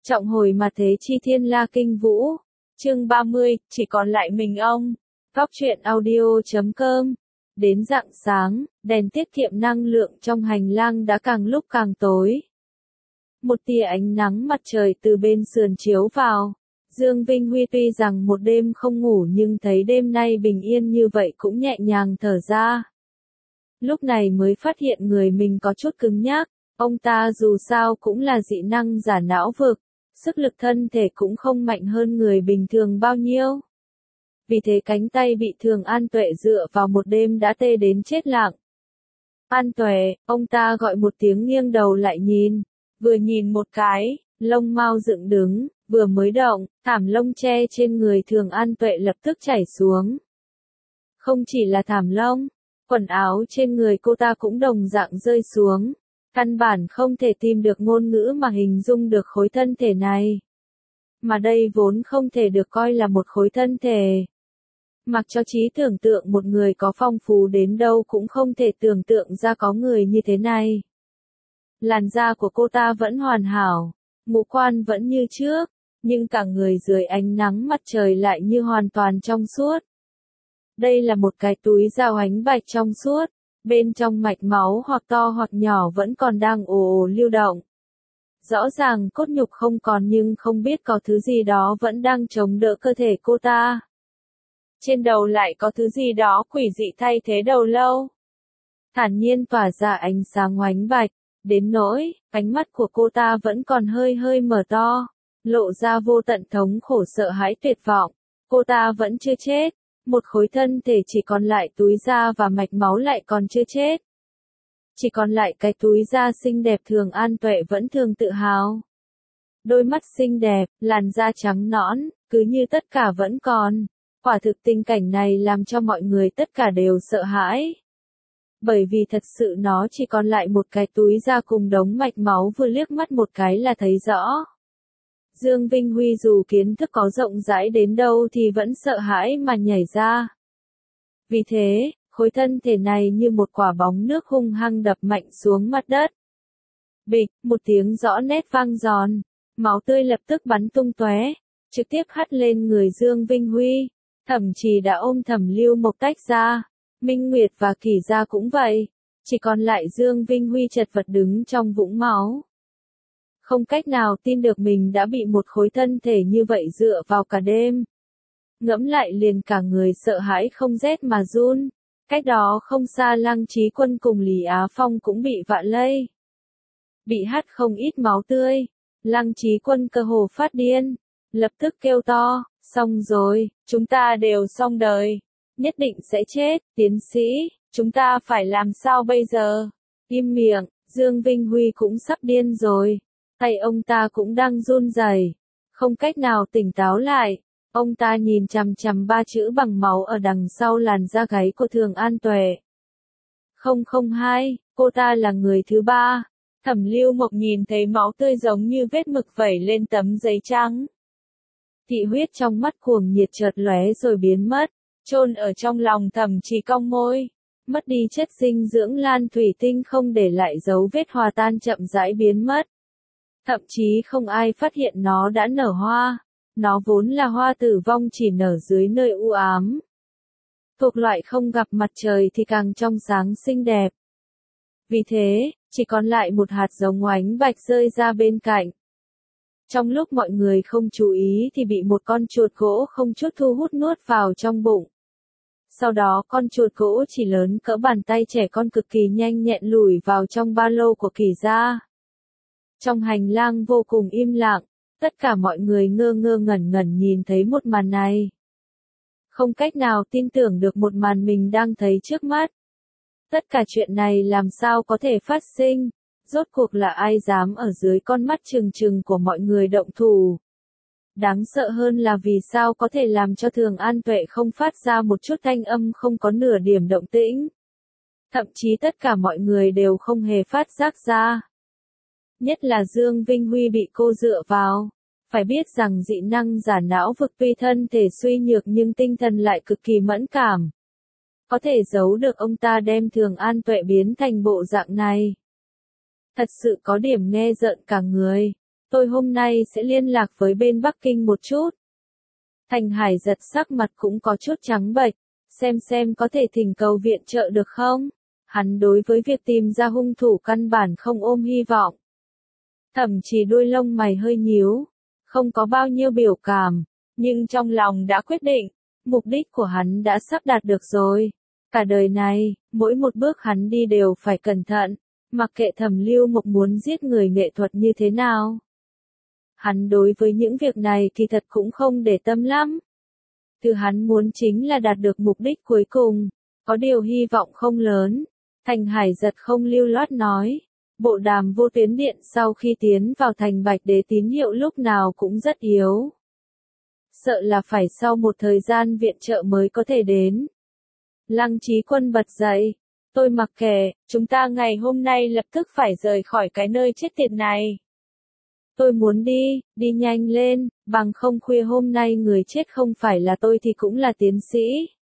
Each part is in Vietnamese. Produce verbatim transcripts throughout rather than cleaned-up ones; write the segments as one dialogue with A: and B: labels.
A: Trọng hồi mà thế chi thiên la kinh vũ. Chương ba mươi, chỉ còn lại mình ông. Góc truyện audio chấm com. Đến rạng sáng, đèn tiết kiệm năng lượng trong hành lang đã càng lúc càng tối. Một tia ánh nắng mặt trời từ bên sườn chiếu vào. Dương Vinh Huy tuy rằng một đêm không ngủ nhưng thấy đêm nay bình yên như vậy cũng nhẹ nhàng thở ra. Lúc này mới phát hiện người mình có chút cứng nhắc. Ông ta dù sao cũng là dị năng giả não vực, sức lực thân thể cũng không mạnh hơn người bình thường bao nhiêu. Vì thế cánh tay bị Thường An Tuệ dựa vào một đêm đã tê đến chết lặng. An Tuệ, ông ta gọi một tiếng nghiêng đầu lại nhìn, vừa nhìn một cái, lông mao dựng đứng, vừa mới động, thảm lông che trên người Thường An Tuệ lập tức chảy xuống. Không chỉ là thảm lông, quần áo trên người cô ta cũng đồng dạng rơi xuống. Căn bản không thể tìm được ngôn ngữ mà hình dung được khối thân thể này. Mà đây vốn không thể được coi là một khối thân thể. Mặc cho trí tưởng tượng một người có phong phú đến đâu cũng không thể tưởng tượng ra có người như thế này. Làn da của cô ta vẫn hoàn hảo, ngũ quan vẫn như trước, nhưng cả người dưới ánh nắng mặt trời lại như hoàn toàn trong suốt. Đây là một cái túi dao ánh bạch trong suốt. Bên trong mạch máu hoặc to hoặc nhỏ vẫn còn đang ồ ồ lưu động. Rõ ràng cốt nhục không còn nhưng không biết có thứ gì đó vẫn đang chống đỡ cơ thể cô ta. Trên đầu lại có thứ gì đó quỷ dị thay thế đầu lâu. Thản nhiên tỏa ra ánh sáng oánh bạch, đến nỗi, ánh mắt của cô ta vẫn còn hơi hơi mở to, lộ ra vô tận thống khổ sợ hãi tuyệt vọng. Cô ta vẫn chưa chết. Một khối thân thể chỉ còn lại túi da và mạch máu lại còn chưa chết. Chỉ còn lại cái túi da xinh đẹp Thường An Tuệ vẫn thường tự hào. Đôi mắt xinh đẹp, làn da trắng nõn, cứ như tất cả vẫn còn. Quả thực tình cảnh này làm cho mọi người tất cả đều sợ hãi. Bởi vì thật sự nó chỉ còn lại một cái túi da cùng đống mạch máu vừa liếc mắt một cái là thấy rõ. Dương Vinh Huy dù kiến thức có rộng rãi đến đâu thì vẫn sợ hãi mà nhảy ra. Vì thế, khối thân thể này như một quả bóng nước hung hăng đập mạnh xuống mặt đất. Bịch, một tiếng rõ nét vang giòn, máu tươi lập tức bắn tung tóe, trực tiếp hắt lên người Dương Vinh Huy, thậm chí đã ôm Thẩm Lưu Mộc tách ra, Minh Nguyệt và Kỳ Gia cũng vậy, chỉ còn lại Dương Vinh Huy chật vật đứng trong vũng máu. Không cách nào tin được mình đã bị một khối thân thể như vậy dựa vào cả đêm. Ngẫm lại liền cả người sợ hãi không rét mà run. Cách đó không xa Lăng Chí Quân cùng Lý Á Phong cũng bị vạ lây. Bị hắt không ít máu tươi. Lăng Chí Quân cơ hồ phát điên. Lập tức kêu to, xong rồi, chúng ta đều xong đời. Nhất định sẽ chết, tiến sĩ, chúng ta phải làm sao bây giờ? Im miệng, Dương Vinh Huy cũng sắp điên rồi. Tay ông ta cũng đang run rẩy, không cách nào tỉnh táo lại. Ông ta nhìn chằm chằm ba chữ bằng máu ở đằng sau làn da gáy của Thường An Tuệ. Không không hai, cô ta là người thứ ba. Thẩm Lưu Mộc nhìn thấy máu tươi giống như vết mực vẩy lên tấm giấy trắng. Thị huyết trong mắt cuồng nhiệt chợt lóe rồi biến mất, chôn ở trong lòng Thẩm Chỉ cong môi. Mất đi chất dinh dưỡng lan thủy tinh không để lại dấu vết hòa tan chậm rãi biến mất. Thậm chí không ai phát hiện nó đã nở hoa. Nó vốn là hoa tử vong chỉ nở dưới nơi u ám. Thuộc loại không gặp mặt trời thì càng trong sáng xinh đẹp. Vì thế, chỉ còn lại một hạt giống oánh bạch rơi ra bên cạnh. Trong lúc mọi người không chú ý thì bị một con chuột gỗ không chút thu hút nuốt vào trong bụng. Sau đó con chuột gỗ chỉ lớn cỡ bàn tay trẻ con cực kỳ nhanh nhẹn lủi vào trong ba lô của Kỳ Gia. Trong hành lang vô cùng im lặng, tất cả mọi người ngơ ngơ ngẩn ngẩn nhìn thấy một màn này. Không cách nào tin tưởng được một màn mình đang thấy trước mắt. Tất cả chuyện này làm sao có thể phát sinh, rốt cuộc là ai dám ở dưới con mắt trừng trừng của mọi người động thủ. Đáng sợ hơn là vì sao có thể làm cho Thường An Tuệ không phát ra một chút thanh âm không có nửa điểm động tĩnh. Thậm chí tất cả mọi người đều không hề phát giác ra. Nhất là Dương Vinh Huy bị cô dựa vào. Phải biết rằng dị năng giả não vực tuy thân thể suy nhược nhưng tinh thần lại cực kỳ mẫn cảm. Có thể giấu được ông ta đem Thường An Tuệ biến thành bộ dạng này. Thật sự có điểm nghe rợn cả người. tôi hôm nay sẽ liên lạc với bên Bắc Kinh một chút. Thành Hải giật sắc mặt cũng có chút trắng bệch, xem xem có thể thỉnh cầu viện trợ được không? Hắn đối với việc tìm ra hung thủ căn bản không ôm hy vọng. Thậm chí đuôi lông mày hơi nhíu, không có bao nhiêu biểu cảm, nhưng trong lòng đã quyết định, mục đích của hắn đã sắp đạt được rồi. Cả đời này, mỗi một bước hắn đi đều phải cẩn thận, mặc kệ Thẩm Lưu Mộc muốn giết người nghệ thuật như thế nào. Hắn đối với những việc này kỳ thật cũng không để tâm lắm. Thứ hắn muốn chính là đạt được mục đích cuối cùng, có điều hy vọng không lớn. Thành Hải giật không lưu loát nói, bộ đàm vô tuyến điện sau khi tiến vào thành Bạch Đế tín hiệu lúc nào cũng rất yếu. Sợ là phải sau một thời gian viện trợ mới có thể đến. Lăng Chí Quân bật dậy, tôi mặc kệ, chúng ta ngày hôm nay lập tức phải rời khỏi cái nơi chết tiệt này. Tôi muốn đi, đi nhanh lên, bằng không khuya hôm nay người chết không phải là tôi thì cũng là tiến sĩ.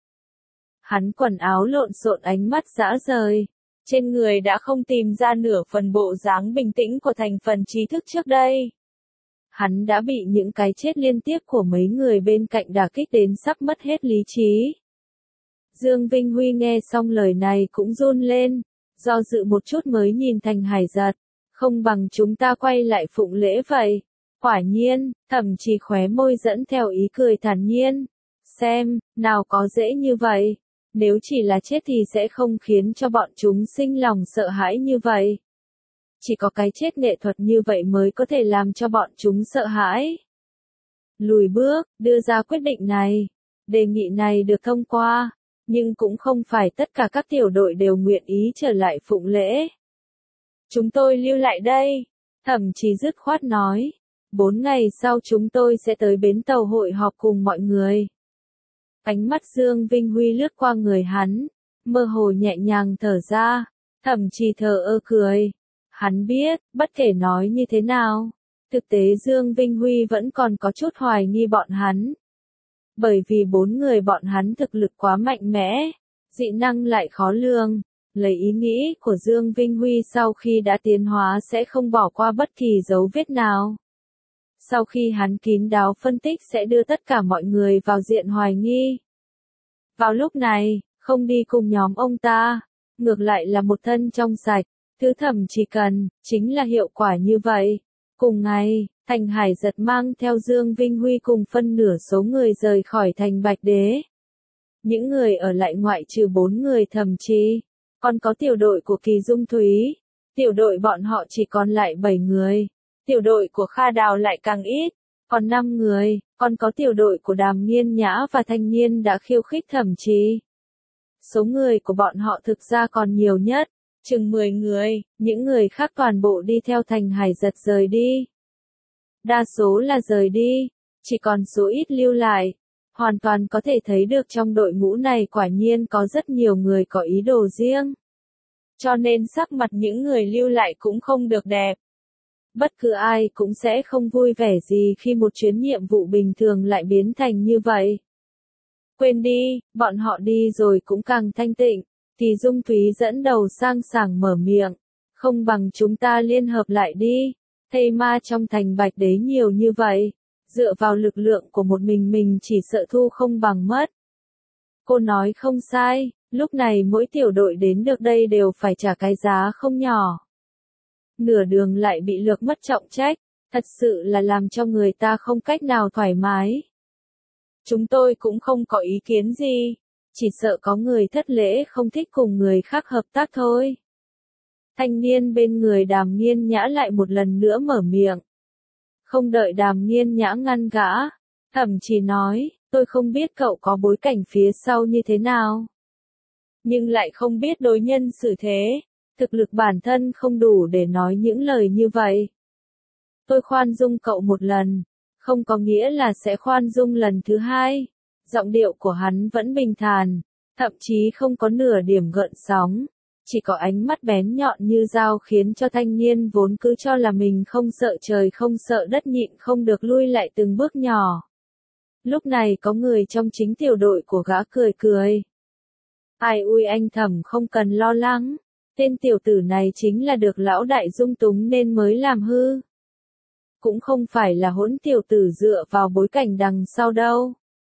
A: Hắn quần áo lộn xộn ánh mắt dã rời, trên người đã không tìm ra nửa phần bộ dáng bình tĩnh của thành phần trí thức trước đây. Hắn đã bị những cái chết liên tiếp của mấy người bên cạnh đả kích đến sắp mất hết lý trí. Dương Vinh Huy nghe xong lời này cũng run lên, do dự một chút mới nhìn Thành Hải giật, không bằng chúng ta quay lại phụng lễ vậy. Quả nhiên, thậm chí khóe môi dẫn theo ý cười thản nhiên. Xem, nào có dễ như vậy, nếu chỉ là chết thì sẽ không khiến cho bọn chúng sinh lòng sợ hãi như vậy. Chỉ có cái chết nghệ thuật như vậy mới có thể làm cho bọn chúng sợ hãi. Lùi bước, đưa ra quyết định này. Đề nghị này được thông qua, nhưng cũng không phải tất cả các tiểu đội đều nguyện ý trở lại phụng lễ. Chúng tôi lưu lại đây, thậm chí dứt khoát nói. Bốn ngày sau chúng tôi sẽ tới bến tàu hội họp cùng mọi người. Ánh mắt Dương Vinh Huy lướt qua người hắn, mơ hồ nhẹ nhàng thở ra, thậm chí thờ ơ cười. Hắn biết, bất kể nói như thế nào, thực tế Dương Vinh Huy vẫn còn có chút hoài nghi bọn hắn. Bởi vì bốn người bọn hắn thực lực quá mạnh mẽ, dị năng lại khó lường, lấy ý nghĩ của Dương Vinh Huy sau khi đã tiến hóa sẽ không bỏ qua bất kỳ dấu vết nào. Sau khi hắn kín đáo phân tích sẽ đưa tất cả mọi người vào diện hoài nghi. Vào lúc này, không đi cùng nhóm ông ta, ngược lại là một thân trong sạch, thứ thẩm chỉ cần, chính là hiệu quả như vậy. Cùng ngày, Thành Hải giật mang theo Dương Vinh Huy cùng phân nửa số người rời khỏi thành Bạch Đế. Những người ở lại ngoại trừ bốn người thậm chí, còn có tiểu đội của Kỳ Dung Thúy, tiểu đội bọn họ chỉ còn lại bảy người. Tiểu đội của Kha Đào lại càng ít, còn năm người, còn có tiểu đội của Đàm Nghiên Nhã và Thanh Niên đã khiêu khích thậm chí. Số người của bọn họ thực ra còn nhiều nhất, chừng mười người, những người khác toàn bộ đi theo Thành Hải giật rời đi. Đa số là rời đi, chỉ còn số ít lưu lại. Hoàn toàn có thể thấy được trong đội ngũ này quả nhiên có rất nhiều người có ý đồ riêng. Cho nên sắc mặt những người lưu lại cũng không được đẹp. Bất cứ ai cũng sẽ không vui vẻ gì khi một chuyến nhiệm vụ bình thường lại biến thành như vậy. Quên đi, bọn họ đi rồi cũng càng thanh tịnh, thì Dung Thúy dẫn đầu sang sảng mở miệng. Không bằng chúng ta liên hợp lại đi, thây ma trong thành Bạch Đế nhiều như vậy, dựa vào lực lượng của một mình mình chỉ sợ thu không bằng mất. Cô nói không sai, lúc này mỗi tiểu đội đến được đây đều phải trả cái giá không nhỏ. Nửa đường lại bị lược mất trọng trách, thật sự là làm cho người ta không cách nào thoải mái. Chúng tôi cũng không có ý kiến gì, chỉ sợ có người thất lễ không thích cùng người khác hợp tác thôi. Thanh niên bên người Đàm Nghiên Nhã lại một lần nữa mở miệng. Không đợi Đàm Nghiên Nhã ngăn gã, thậm chí nói, tôi không biết cậu có bối cảnh phía sau như thế nào. Nhưng lại không biết đối nhân xử thế. Thực lực bản thân không đủ để nói những lời như vậy. Tôi khoan dung cậu một lần, không có nghĩa là sẽ khoan dung lần thứ hai. Giọng điệu của hắn vẫn bình thản, thậm chí không có nửa điểm gợn sóng, chỉ có ánh mắt bén nhọn như dao khiến cho thanh niên vốn cứ cho là mình không sợ trời không sợ đất nhịn không được lui lại từng bước nhỏ. Lúc này có người trong chính tiểu đội của gã cười cười. Ai ui anh Thẩm không cần lo lắng. Tên tiểu tử này chính là được lão đại dung túng nên mới làm hư. cũng không phải là hỗn tiểu tử dựa vào bối cảnh đằng sau đâu.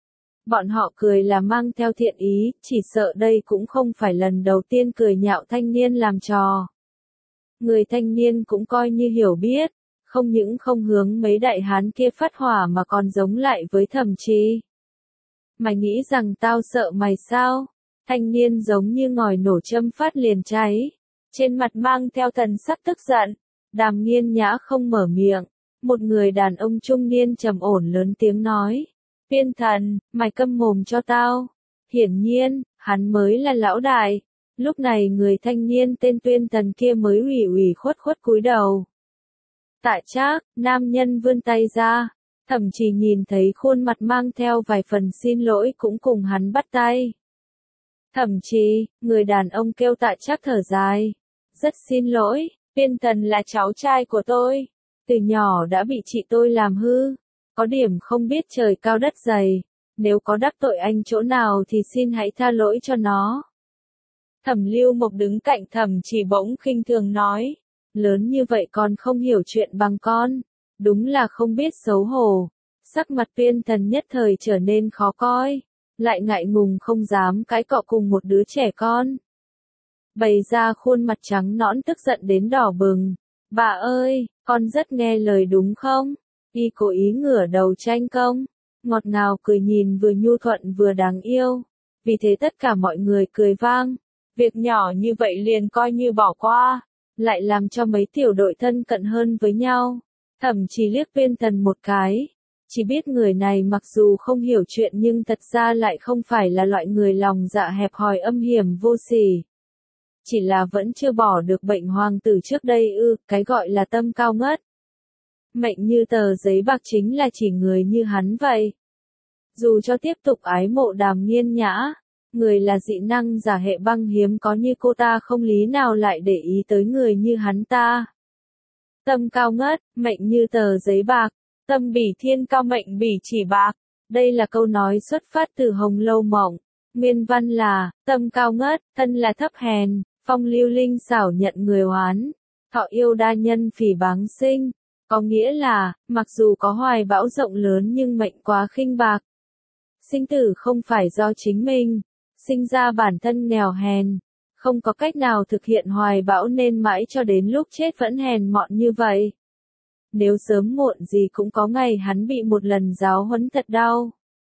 A: Bọn họ cười là mang theo thiện ý, chỉ sợ đây cũng không phải lần đầu tiên cười nhạo thanh niên làm trò. Người thanh niên cũng coi như hiểu biết, không những không hướng mấy đại hán kia phát hỏa mà còn giống lại với Thẩm Trì. Mày nghĩ rằng tao sợ mày sao? Thanh niên giống như ngòi nổ châm phát liền cháy, trên mặt mang theo thần sắc tức giận. Đàm Nghiên Nhã không mở miệng, một người đàn ông trung niên trầm ổn lớn tiếng nói. Viên thần, mày câm mồm cho tao. Hiển nhiên, hắn mới là lão đại. Lúc này người thanh niên tên Tuyên Thần kia mới ủy ủy khuất khuất cúi đầu. Tại Trác, nam nhân vươn tay ra, Thẩm Trì nhìn thấy khuôn mặt mang theo vài phần xin lỗi cũng cùng hắn bắt tay. Thẩm Trì, người đàn ông kêu Tại Trác thở dài. Rất xin lỗi, Viên Thần là cháu trai của tôi. Từ nhỏ đã bị chị tôi làm hư. Có điểm không biết trời cao đất dày. Nếu có đắc tội anh chỗ nào thì xin hãy tha lỗi cho nó. Thẩm Lưu Mộc đứng cạnh Thẩm Trì bỗng khinh thường nói. Lớn như vậy còn không hiểu chuyện bằng con. Đúng là không biết xấu hổ. Sắc mặt Viên Thần nhất thời trở nên khó coi. Lại ngại ngùng không dám cãi cọ cùng một đứa trẻ con. Bày ra khuôn mặt trắng nõn tức giận đến đỏ bừng. Bà ơi, con rất nghe lời đúng không? Y cố ý ngửa đầu tranh công. Ngọt ngào cười nhìn vừa nhu thuận vừa đáng yêu. Vì thế tất cả mọi người cười vang. Việc nhỏ như vậy liền coi như bỏ qua. Lại làm cho mấy tiểu đội thân cận hơn với nhau. Thẩm Trì liếc Viên Thần một cái. Chỉ biết người này mặc dù không hiểu chuyện nhưng thật ra lại không phải là loại người lòng dạ hẹp hòi âm hiểm vô sỉ. Chỉ là vẫn chưa bỏ được bệnh hoàng tử trước đây ư, cái gọi là tâm cao ngất. Mệnh như tờ giấy bạc chính là chỉ người như hắn vậy. Dù cho tiếp tục ái mộ Đàm Nghiên Nhã, người là dị năng giả hệ băng hiếm có như cô ta không lý nào lại để ý tới người như hắn ta. Tâm cao ngất, mệnh như tờ giấy bạc, tâm bỉ thiên cao mệnh bỉ chỉ bạc. Đây là câu nói xuất phát từ Hồng Lâu Mộng. Nguyên văn là, tâm cao ngất, thân là thấp hèn, phong lưu linh xảo nhận người oán, thọ yêu đa nhân phỉ báng sinh. Có nghĩa là, mặc dù có hoài bão rộng lớn nhưng mệnh quá khinh bạc. Sinh tử không phải do chính mình, sinh ra bản thân nghèo hèn, không có cách nào thực hiện hoài bão nên mãi cho đến lúc chết vẫn hèn mọn như vậy. Nếu sớm muộn gì cũng có ngày hắn bị một lần giáo huấn thật đau.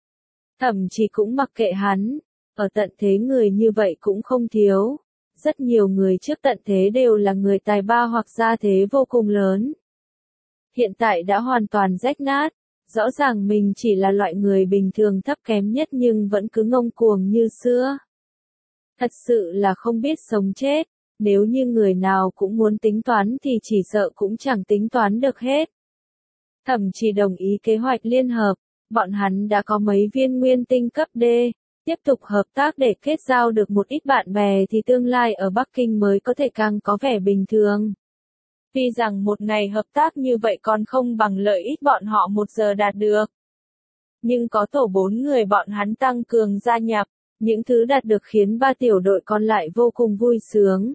A: Thẩm Trì cũng mặc kệ hắn, ở tận thế người như vậy cũng không thiếu. Rất nhiều người trước tận thế đều là người tài ba hoặc gia thế vô cùng lớn. Hiện tại đã hoàn toàn rách nát, rõ ràng mình chỉ là loại người bình thường thấp kém nhất nhưng vẫn cứ ngông cuồng như xưa. Thật sự là không biết sống chết, nếu như người nào cũng muốn tính toán thì chỉ sợ cũng chẳng tính toán được hết. Thẩm Trì đồng ý kế hoạch liên hợp, bọn hắn đã có mấy viên nguyên tinh cấp D, tiếp tục hợp tác để kết giao được một ít bạn bè thì tương lai ở Bắc Kinh mới có thể càng có vẻ bình thường. Tuy rằng một ngày hợp tác như vậy còn không bằng lợi ích bọn họ một giờ đạt được. Nhưng có tổ bốn người bọn hắn tăng cường gia nhập, những thứ đạt được khiến ba tiểu đội còn lại vô cùng vui sướng.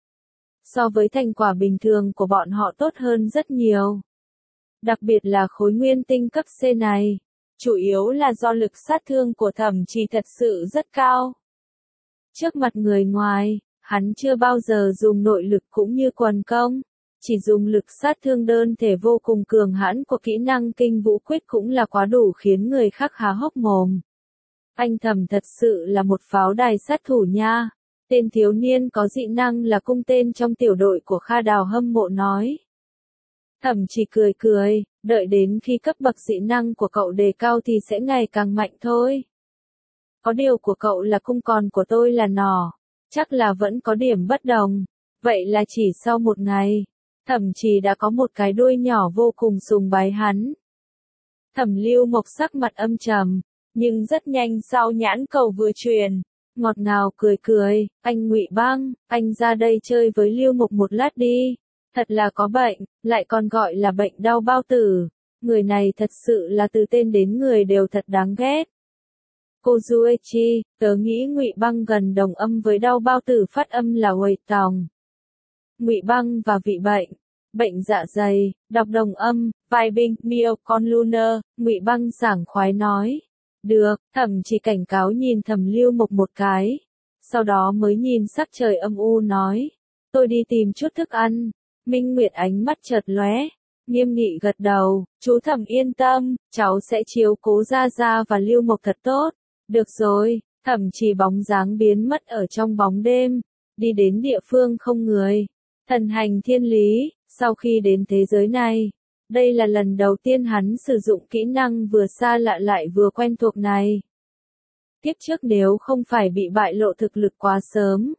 A: So với thành quả bình thường của bọn họ tốt hơn rất nhiều. Đặc biệt là khối nguyên tinh cấp C này, chủ yếu là do lực sát thương của Thẩm Trì thật sự rất cao. Trước mặt người ngoài, hắn chưa bao giờ dùng nội lực cũng như quần công. Chỉ dùng lực sát thương đơn thể vô cùng cường hãn của kỹ năng kinh vũ quyết cũng là quá đủ khiến người khác há hốc mồm. Anh Thẩm thật sự là một pháo đài sát thủ nha. Tên thiếu niên có dị năng là cung tên trong tiểu đội của Kha Đào hâm mộ nói. Thẩm Trì cười cười, đợi đến khi cấp bậc dị năng của cậu đề cao thì sẽ ngày càng mạnh thôi. Có điều của cậu là cung còn của tôi là nỏ, chắc là vẫn có điểm bất đồng. Vậy là chỉ sau một ngày, Thẩm Trì đã có một cái đuôi nhỏ vô cùng sùng bái hắn. Thẩm Lưu Mộc sắc mặt âm trầm, nhưng rất nhanh sau nhãn cầu vừa truyền, ngọt ngào cười cười, anh Ngụy Băng, anh ra đây chơi với Lưu Mộc một lát đi. Thật là có bệnh, lại còn gọi là bệnh đau bao tử. Người này thật sự là từ tên đến người đều thật đáng ghét. Cô Duechi, tớ nghĩ Ngụy Băng gần đồng âm với đau bao tử phát âm là Huệ Tòng. Ngụy Băng và vị bệnh, bệnh dạ dày, đọc đồng âm, vai binh, miêu, con lunar, Ngụy Băng sảng khoái nói. Được, thẩm chỉ cảnh cáo nhìn Thẩm Lưu Mộc một cái. Sau đó mới nhìn sắc trời âm u nói. Tôi đi tìm chút thức ăn. Minh Nguyệt ánh mắt chợt lóe, nghiêm nghị gật đầu, chú Thẩm yên tâm, cháu sẽ chiếu cố Gia Gia và Lưu Mộc thật tốt. Được rồi, Thẩm chỉ bóng dáng biến mất ở trong bóng đêm, đi đến địa phương không người. Thần hành thiên lý, sau khi đến thế giới này, đây là lần đầu tiên hắn sử dụng kỹ năng vừa xa lạ lại vừa quen thuộc này. Tiếp trước nếu không phải bị bại lộ thực lực quá sớm,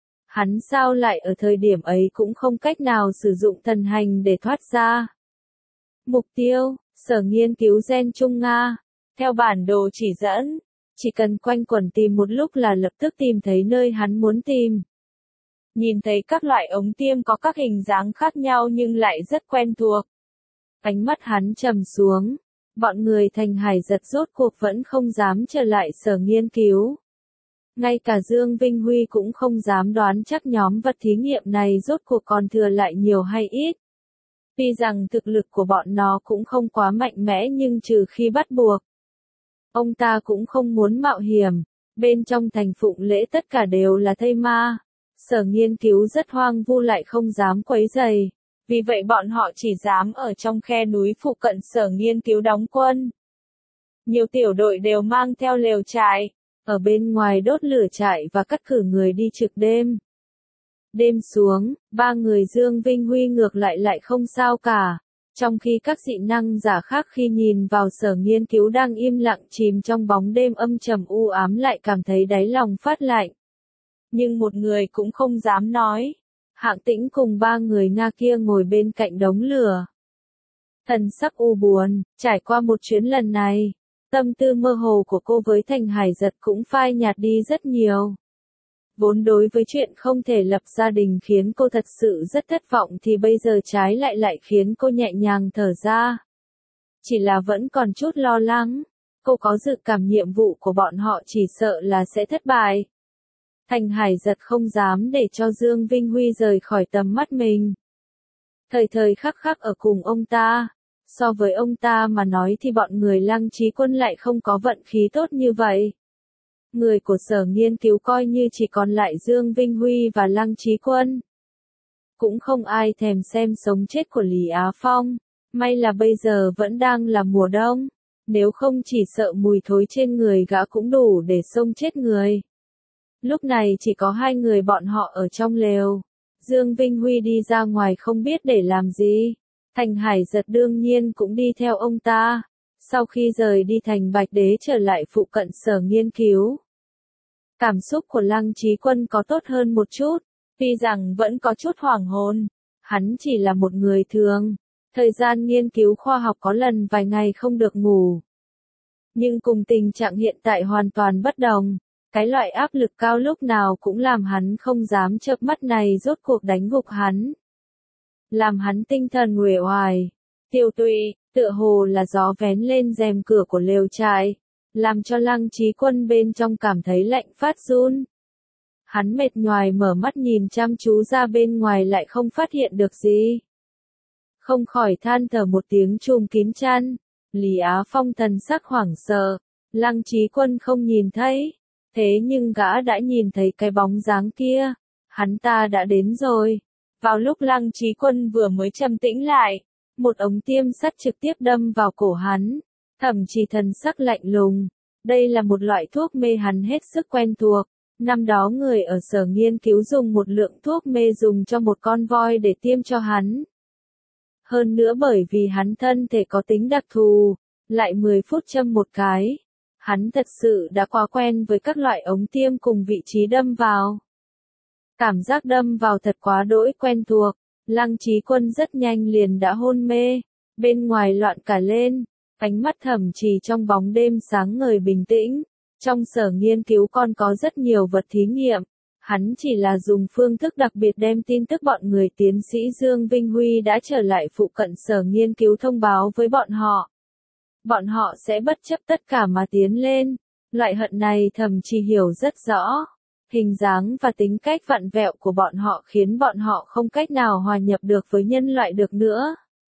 A: hắn sao lại ở thời điểm ấy cũng không cách nào sử dụng thần hành để thoát ra. Mục tiêu, Sở Nghiên cứu Gen Trung Nga. Theo bản đồ chỉ dẫn, chỉ cần quanh quẩn tìm một lúc là lập tức tìm thấy nơi hắn muốn tìm. Nhìn thấy các loại ống tiêm có các hình dáng khác nhau nhưng lại rất quen thuộc. Ánh mắt hắn trầm xuống, bọn người Thành Hải giật rốt cuộc vẫn không dám trở lại Sở Nghiên cứu. Ngay cả Dương Vinh Huy cũng không dám đoán chắc nhóm vật thí nghiệm này rốt cuộc còn thừa lại nhiều hay ít. Tuy rằng thực lực của bọn nó cũng không quá mạnh mẽ nhưng trừ khi bắt buộc, ông ta cũng không muốn mạo hiểm. Bên trong thành Phụng Lễ tất cả đều là thây ma. Sở Nghiên cứu rất hoang vu lại không dám quấy rầy. Vì vậy bọn họ chỉ dám ở trong khe núi phụ cận Sở Nghiên cứu đóng quân. Nhiều tiểu đội đều mang theo lều trại, ở bên ngoài đốt lửa trại và cắt cử người đi trực đêm. Đêm xuống, ba người Dương Vinh Huy ngược lại lại không sao cả. Trong khi các dị năng giả khác khi nhìn vào Sở Nghiên cứu đang im lặng chìm trong bóng đêm âm trầm u ám lại cảm thấy đáy lòng phát lạnh. Nhưng một người cũng không dám nói. Hạng Tĩnh cùng ba người Nga kia ngồi bên cạnh đống lửa. Thần sắc u buồn, trải qua một chuyến lần này, tâm tư mơ hồ của cô với Thành Hải giật cũng phai nhạt đi rất nhiều. Vốn đối với chuyện không thể lập gia đình khiến cô thật sự rất thất vọng thì bây giờ trái lại lại khiến cô nhẹ nhàng thở ra. Chỉ là vẫn còn chút lo lắng, cô có dự cảm nhiệm vụ của bọn họ chỉ sợ là sẽ thất bại. Thành Hải giật không dám để cho Dương Vinh Huy rời khỏi tầm mắt mình. Thời thời khắc khắc ở cùng ông ta, so với ông ta mà nói thì bọn người Lăng Chí Quân lại không có vận khí tốt như vậy. Người của Sở Nghiên cứu coi như chỉ còn lại Dương Vinh Huy và Lăng Chí Quân. Cũng không ai thèm xem sống chết của Lý Á Phong, may là bây giờ vẫn đang là mùa đông, nếu không chỉ sợ mùi thối trên người gã cũng đủ để xông chết người. Lúc này chỉ có hai người bọn họ ở trong lều. Dương Vinh Huy đi ra ngoài không biết để làm gì. Thành Hải giật đương nhiên cũng đi theo ông ta. Sau khi rời đi Thành Bạch Đế trở lại phụ cận Sở Nghiên cứu. Cảm xúc của Lăng Chí Quân có tốt hơn một chút. Tuy rằng vẫn có chút hoảng hồn. Hắn chỉ là một người thường. Thời gian nghiên cứu khoa học có lần vài ngày không được ngủ. Nhưng cùng tình trạng hiện tại hoàn toàn bất đồng. Cái loại áp lực cao lúc nào cũng làm hắn không dám chợp mắt này rốt cuộc đánh gục hắn. Làm hắn tinh thần uể oải, tiêu tụy, tựa hồ là gió vén lên rèm cửa của lều trại, làm cho Lăng Chí Quân bên trong cảm thấy lạnh phát run. Hắn mệt nhoài mở mắt nhìn chăm chú ra bên ngoài lại không phát hiện được gì. Không khỏi than thở một tiếng trùm kín chăn. Lý Á Phong thần sắc hoảng sợ, Lăng Chí Quân không nhìn thấy. Thế nhưng gã đã nhìn thấy cái bóng dáng kia. Hắn ta đã đến rồi. Vào lúc Lăng Chí Quân vừa mới trầm tĩnh lại, một ống tiêm sắt trực tiếp đâm vào cổ hắn. Thẩm Chỉ thần sắc lạnh lùng. Đây là một loại thuốc mê hắn hết sức quen thuộc. Năm đó người ở Sở Nghiên cứu dùng một lượng thuốc mê dùng cho một con voi để tiêm cho hắn. Hơn nữa bởi vì hắn thân thể có tính đặc thù, lại mười phút châm một cái. Hắn thật sự đã quá quen với các loại ống tiêm cùng vị trí đâm vào. Cảm giác đâm vào thật quá đỗi quen thuộc. Lăng Chí Quân rất nhanh liền đã hôn mê. Bên ngoài loạn cả lên. Ánh mắt Thẩm Chỉ trong bóng đêm sáng ngời bình tĩnh. Trong Sở Nghiên cứu còn có rất nhiều vật thí nghiệm. Hắn chỉ là dùng phương thức đặc biệt đem tin tức bọn người tiến sĩ Dương Vinh Huy đã trở lại phụ cận Sở Nghiên cứu thông báo với bọn họ. Bọn họ sẽ bất chấp tất cả mà tiến lên. Loại hận này Thẩm Chỉ hiểu rất rõ. Hình dáng và tính cách vặn vẹo của bọn họ khiến bọn họ không cách nào hòa nhập được với nhân loại được nữa.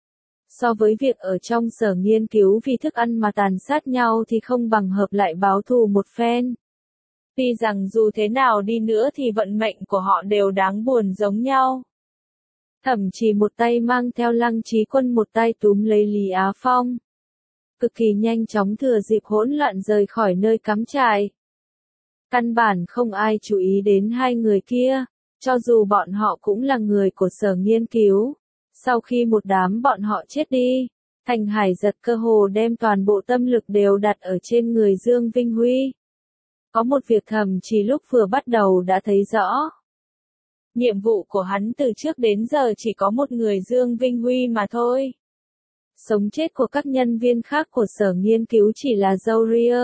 A: So với việc ở trong sở nghiên cứu vì thức ăn mà tàn sát nhau thì không bằng hợp lại báo thù một phen. Tuy rằng dù thế nào đi nữa thì vận mệnh của họ đều đáng buồn giống nhau. Thậm chí một tay mang theo Lăng Chí Quân, một tay túm lấy Lý Á Phong. Cực kỳ nhanh chóng thừa dịp hỗn loạn rời khỏi nơi cắm trại. Căn bản không ai chú ý đến hai người kia, cho dù bọn họ cũng là người của sở nghiên cứu. Sau khi một đám bọn họ chết đi, Thành Hải Giật cơ hồ đem toàn bộ tâm lực đều đặt ở trên người Dương Vinh Huy. Có một việc thầm chỉ lúc vừa bắt đầu đã thấy rõ. Nhiệm vụ của hắn từ trước đến giờ chỉ có một người Dương Vinh Huy mà thôi. Sống chết của các nhân viên khác của sở nghiên cứu chỉ là râu ria.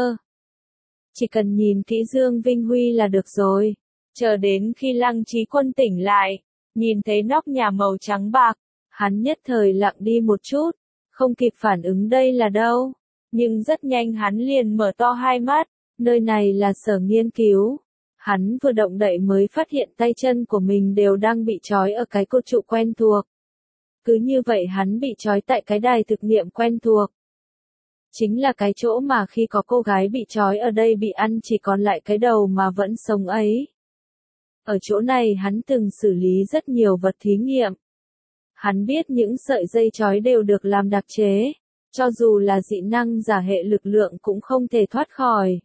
A: Chỉ cần nhìn kỹ Dương Vinh Huy là được rồi. Chờ đến khi Lăng Chí Quân tỉnh lại, nhìn thấy nóc nhà màu trắng bạc, hắn nhất thời lặng đi một chút, không kịp phản ứng đây là đâu. Nhưng rất nhanh hắn liền mở to hai mắt, nơi này là sở nghiên cứu. Hắn vừa động đậy mới phát hiện tay chân của mình đều đang bị trói ở cái cột trụ quen thuộc. Cứ như vậy hắn bị trói tại cái đài thực nghiệm quen thuộc. Chính là cái chỗ mà khi có cô gái bị trói ở đây bị ăn chỉ còn lại cái đầu mà vẫn sống ấy. Ở chỗ này hắn từng xử lý rất nhiều vật thí nghiệm. Hắn biết những sợi dây trói đều được làm đặc chế, cho dù là dị năng giả hệ lực lượng cũng không thể thoát khỏi.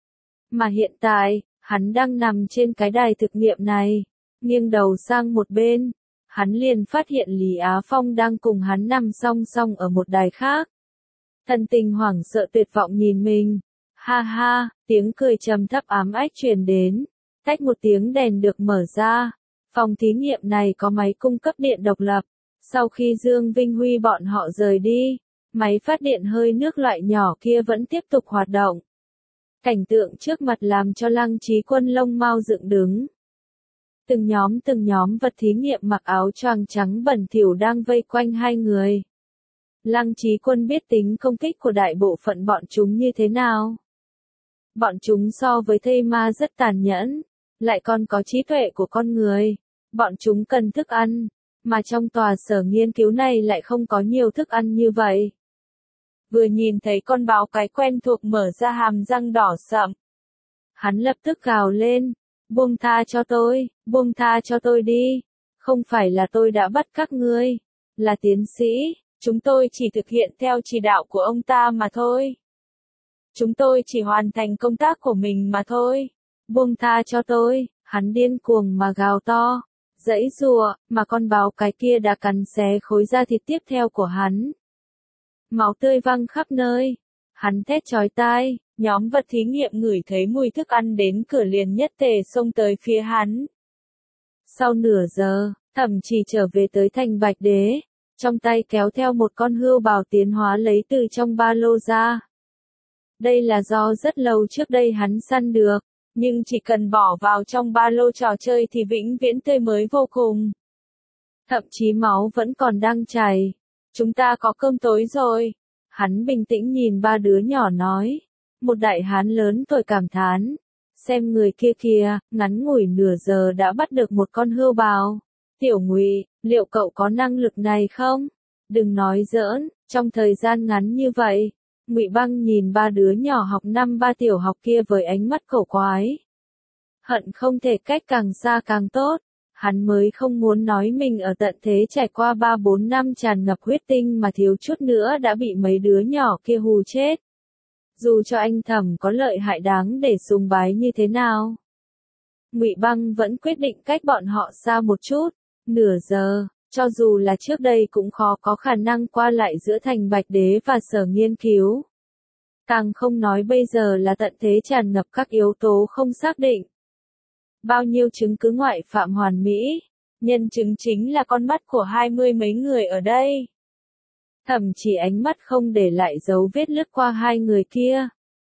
A: Mà hiện tại, hắn đang nằm trên cái đài thực nghiệm này, nghiêng đầu sang một bên, hắn liền phát hiện Lý Á Phong đang cùng hắn nằm song song ở một đài khác. Thần tình hoảng sợ tuyệt vọng nhìn mình. Ha ha, tiếng cười trầm thấp ám ách truyền đến. Tách một tiếng đèn được mở ra. Phòng thí nghiệm này có máy cung cấp điện độc lập. Sau khi Dương Vinh Huy bọn họ rời đi, máy phát điện hơi nước loại nhỏ kia vẫn tiếp tục hoạt động. Cảnh tượng trước mặt làm cho Lăng Chí Quân lông mao dựng đứng. Từng nhóm từng nhóm vật thí nghiệm mặc áo choàng trắng bẩn thỉu đang vây quanh hai người. Lăng Chí Quân biết tính công kích của đại bộ phận bọn chúng như thế nào. Bọn chúng so với thây ma rất tàn nhẫn, lại còn có trí tuệ của con người. Bọn chúng cần thức ăn, mà trong tòa sở nghiên cứu này lại không có nhiều thức ăn như vậy. Vừa nhìn thấy con báo cái quen thuộc mở ra hàm răng đỏ sậm. Hắn lập tức gào lên, buông tha cho tôi, buông tha cho tôi đi. Không phải là tôi đã bắt các ngươi, là tiến sĩ, chúng tôi chỉ thực hiện theo chỉ đạo của ông ta mà thôi. Chúng tôi chỉ hoàn thành công tác của mình mà thôi. Buông tha cho tôi, hắn điên cuồng mà gào to, giãy giụa, mà con báo cái kia đã cắn xé khối da thịt tiếp theo của hắn. Máu tươi văng khắp nơi. Hắn thét chói tai, nhóm vật thí nghiệm ngửi thấy mùi thức ăn đến cửa liền nhất tề xông tới phía hắn. Sau nửa giờ, thậm chí trở về tới thành Bạch Đế, trong tay kéo theo một con hươu bào tiến hóa lấy từ trong ba lô ra. Đây là do rất lâu trước đây hắn săn được, nhưng chỉ cần bỏ vào trong ba lô trò chơi thì vĩnh viễn tươi mới vô cùng. Thậm chí máu vẫn còn đang chảy. Chúng ta có cơm tối rồi. Hắn bình tĩnh nhìn ba đứa nhỏ nói. Một đại hán lớn tuổi cảm thán. Xem người kia kìa, ngắn ngủi nửa giờ đã bắt được một con hươu bào. Tiểu Ngụy, liệu cậu có năng lực này không? Đừng nói giỡn, trong thời gian ngắn như vậy. Ngụy Băng nhìn ba đứa nhỏ học năm ba tiểu học kia với ánh mắt cổ quái. Hận không thể cách càng xa càng tốt. Hắn mới không muốn nói mình ở tận thế trải qua ba bốn năm tràn ngập huyết tinh mà thiếu chút nữa đã bị mấy đứa nhỏ kia hù chết. Dù cho anh Thẩm có lợi hại đáng để sùng bái như thế nào. Ngụy Băng vẫn quyết định cách bọn họ xa một chút, nửa giờ, cho dù là trước đây cũng khó có khả năng qua lại giữa thành Bạch Đế và sở nghiên cứu. Càng không nói bây giờ là tận thế tràn ngập các yếu tố không xác định. Bao nhiêu chứng cứ ngoại phạm hoàn mỹ, nhân chứng chính là con mắt của hai mươi mấy người ở đây. Thậm chí ánh mắt không để lại dấu vết lướt qua hai người kia.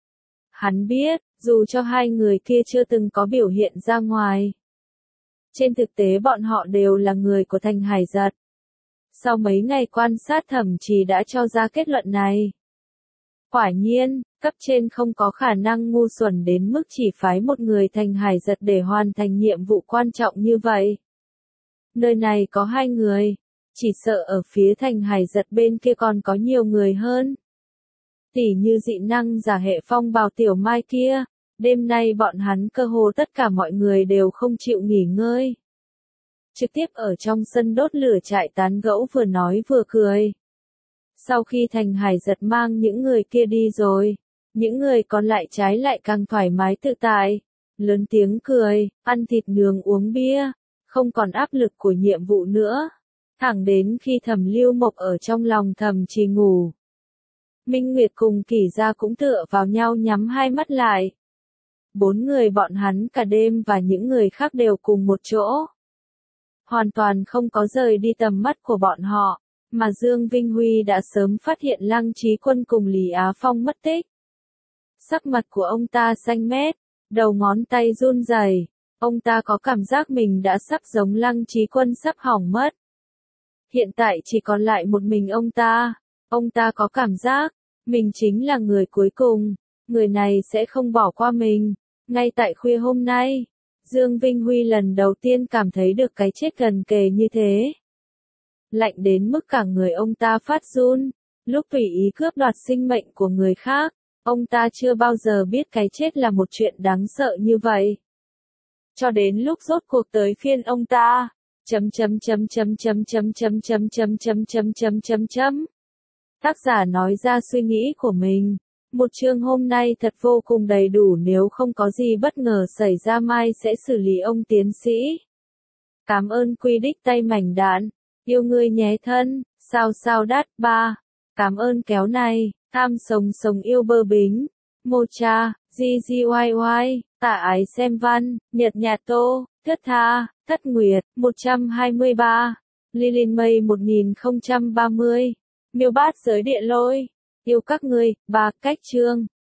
A: Hắn biết, dù cho hai người kia chưa từng có biểu hiện ra ngoài. Trên thực tế bọn họ đều là người của Thành Hải Giật. Sau mấy ngày quan sát Thẩm Trì đã cho ra kết luận này. Quả nhiên, cấp trên không có khả năng ngu xuẩn đến mức chỉ phái một người thành Hải Giật để hoàn thành nhiệm vụ quan trọng như vậy. Nơi này có hai người, chỉ sợ ở phía thành Hải Giật bên kia còn có nhiều người hơn. Tỉ như dị năng giả hệ phong bào tiểu mai kia, đêm nay bọn hắn cơ hồ tất cả mọi người đều không chịu nghỉ ngơi. Trực tiếp ở trong sân đốt lửa trại tán gẫu vừa nói vừa cười. Sau khi thành Hải Giật mang những người kia đi rồi, những người còn lại trái lại càng thoải mái tự tại, lớn tiếng cười, ăn thịt nướng uống bia, không còn áp lực của nhiệm vụ nữa. Thẳng đến khi Thẩm Lưu Mộc ở trong lòng thầm trì ngủ. Minh Nguyệt cùng Kỷ Gia cũng tựa vào nhau nhắm hai mắt lại. Bốn người bọn hắn cả đêm và những người khác đều cùng một chỗ. Hoàn toàn không có rời đi tầm mắt của bọn họ, mà Dương Vinh Huy đã sớm phát hiện Lăng Chí Quân cùng Lý Á Phong mất tích. Sắc mặt của ông ta xanh mét, đầu ngón tay run rẩy, ông ta có cảm giác mình đã sắp giống Lăng Chí Quân sắp hỏng mất. Hiện tại chỉ còn lại một mình ông ta, ông ta có cảm giác, mình chính là người cuối cùng, người này sẽ không bỏ qua mình. Ngay tại khuya hôm nay, Dương Vinh Huy lần đầu tiên cảm thấy được cái chết gần kề như thế. Lạnh đến mức cả người ông ta phát run, lúc tùy ý cướp đoạt sinh mệnh của người khác, ông ta chưa bao giờ biết cái chết là một chuyện đáng sợ như vậy. Cho đến lúc rốt cuộc tới phiên ông ta, chấm chấm chấm chấm chấm chấm chấm chấm chấm chấm chấm chấm chấm chấm. Tác giả nói ra suy nghĩ của mình. Một chương hôm nay thật vô cùng đầy đủ, nếu không có gì bất ngờ xảy ra mai sẽ xử lý ông tiến sĩ. Cảm ơn quy đích tay mảnh đạn, yêu ngươi nhé thân, sao sao đát ba. Cảm ơn kéo này, tham sống sống yêu bơ bính, mocha, ggyy, tả ái xem văn, nhật nhạt tô, thất tha, thất nguyệt, một trăm hai mươi ba, Lilin Mây một nghìn không trăm ba mươi, miêu bát giới địa lôi, yêu các ngươi, ba cách chương.